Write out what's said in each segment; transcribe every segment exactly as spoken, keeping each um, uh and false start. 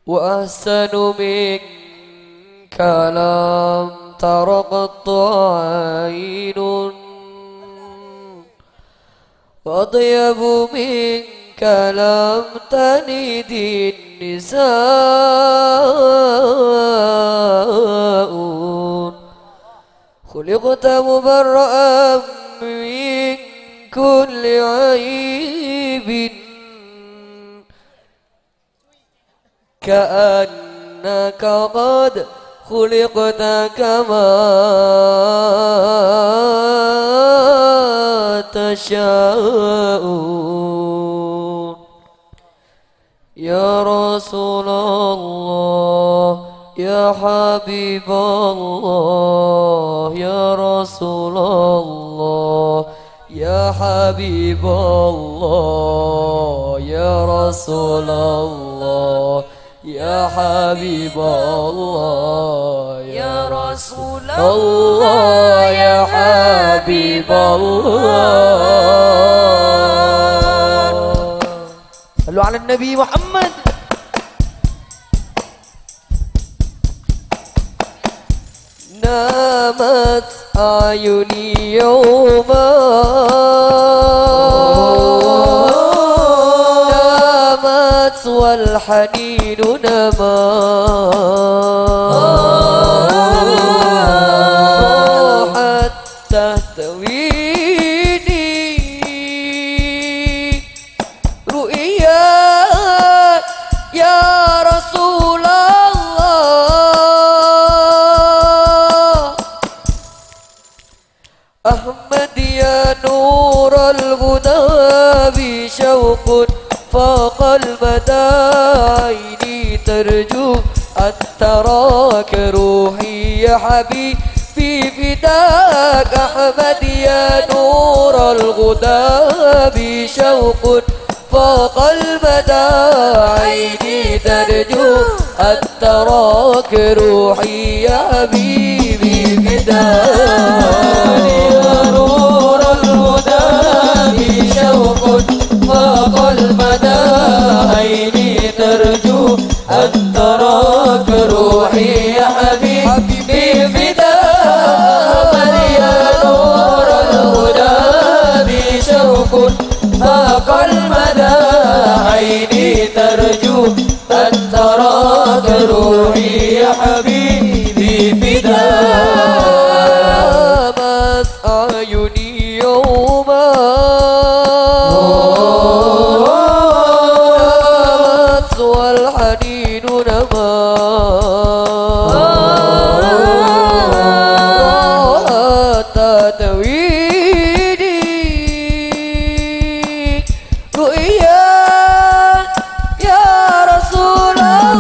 وأحسن منك لم تر قط عين وأطيب منك لم تلد النساء خلقت مبرأ من كل عيب كأنك قد خلقت كما تشاء يا رسول الله يا حبيب الله يا رسول الله يا حبيب الله يا رسول الله يا حبيب الله يا رسول الله يا حبيب الله. صلوا على النبي محمد. نامت أعيني يوما نامت والحنين نما راحت تهتويني رؤياك يا رسول الله أحمد يا نور الهدى بشوق فاق المدى عيني ترجو أن تراك روحي يا حبيبي فداك أحمد يا نور الغدى بشوق فاق المدى عيني ترجو أن تراك روحي يا حبيبي فداك يا نور الهدى بشوق فاق المدى عيني ترجو أن تراك روحي يا حبيبي فداك يا نور الهدى بشوق فاق المدى عيني ترجو أن تراك روحي يا حبيبي فداك نامت أعيني يوما والحنين نما حتى تويني رؤياك يا رسول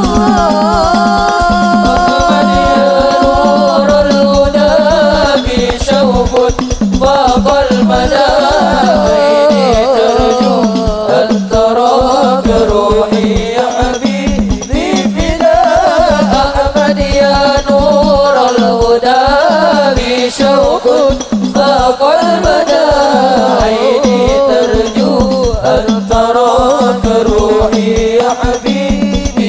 الله نور الهدى بشوق فاق المدى عيني ترجو أن تراك روحي يا حبيبي فداك أحمد يا نور الهدى بشوق فاق المدى عيني ترجو أن تراك روحي يا حبيبي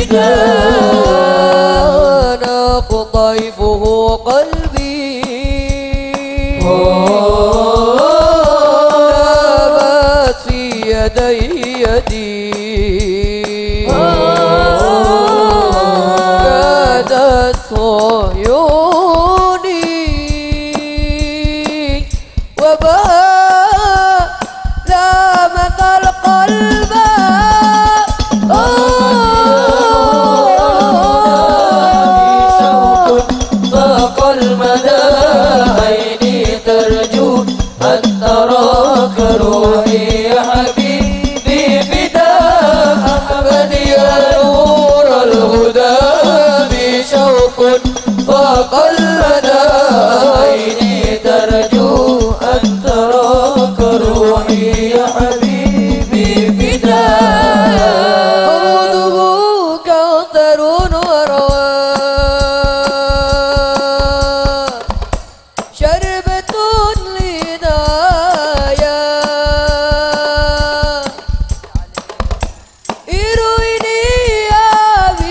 فداك أنا قطيفه قلبي نامت في يدي يدي كادت عيوني وباء لامت القلب فاق المدى عيني ترجو أن تراك روحي يا حبيبي فداك أحمد يا نور الهدى بشوق فاق المدى عيني ترجو أن تراك روحي يا حبيبي فداك حوضه كوثر وروان شربة لدايا إرويني يا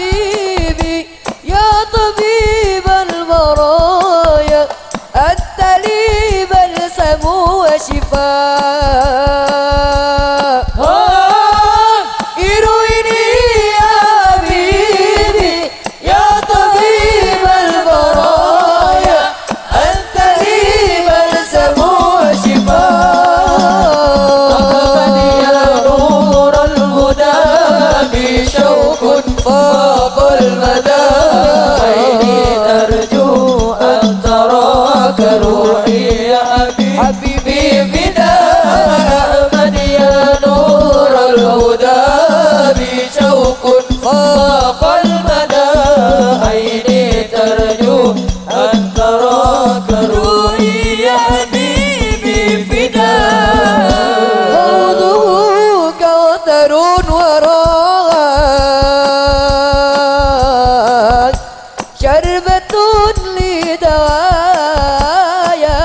لي دوايا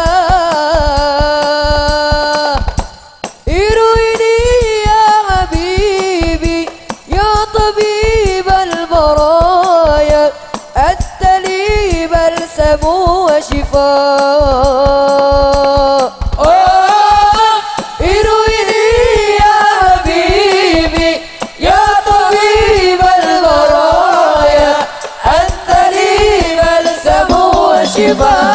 ارويني يا حبيبي يا طبيب البرايا أنت لي بلسم وشفاء ارويني يا حبيبي يا طبيب البرايا أنت لي بلسم وشفاء